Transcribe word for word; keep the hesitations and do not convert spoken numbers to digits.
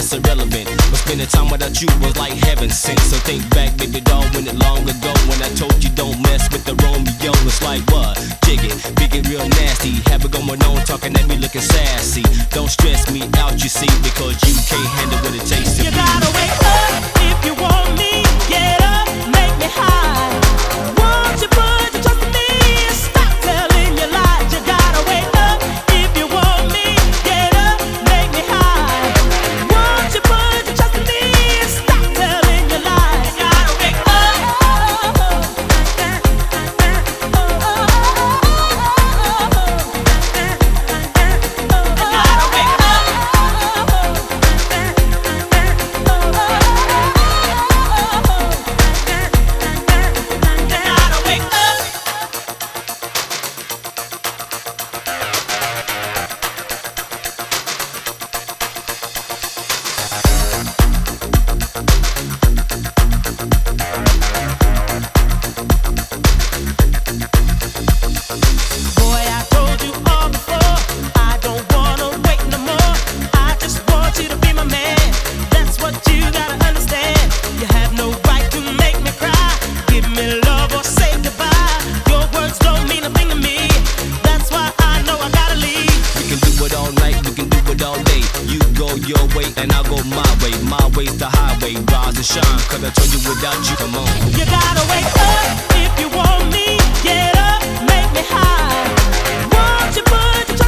that's irrelevant. But spending time without you was like heaven sent. So think back, baby doll, when it long ago, when I told you don't mess with the Romeo. It's like what? Jig it, big it real nasty. Have it going on, talking at me looking sassy. Don't stress me out, you see, because you can't handle what it takes to You be. gotta wake up if you want me. Get up, make me high. Won't you put your trust in me and stop telling your lies? You gotta wake up if you want me. Get up, make me high. Won't you put your trust in me and stop telling your lies? You gotta wake up. Your way and I'll go my way. My way's the highway. Rise and shine, cause I told you without you, come on. You gotta wake up if you want me. Get up, make me high. Won't you put your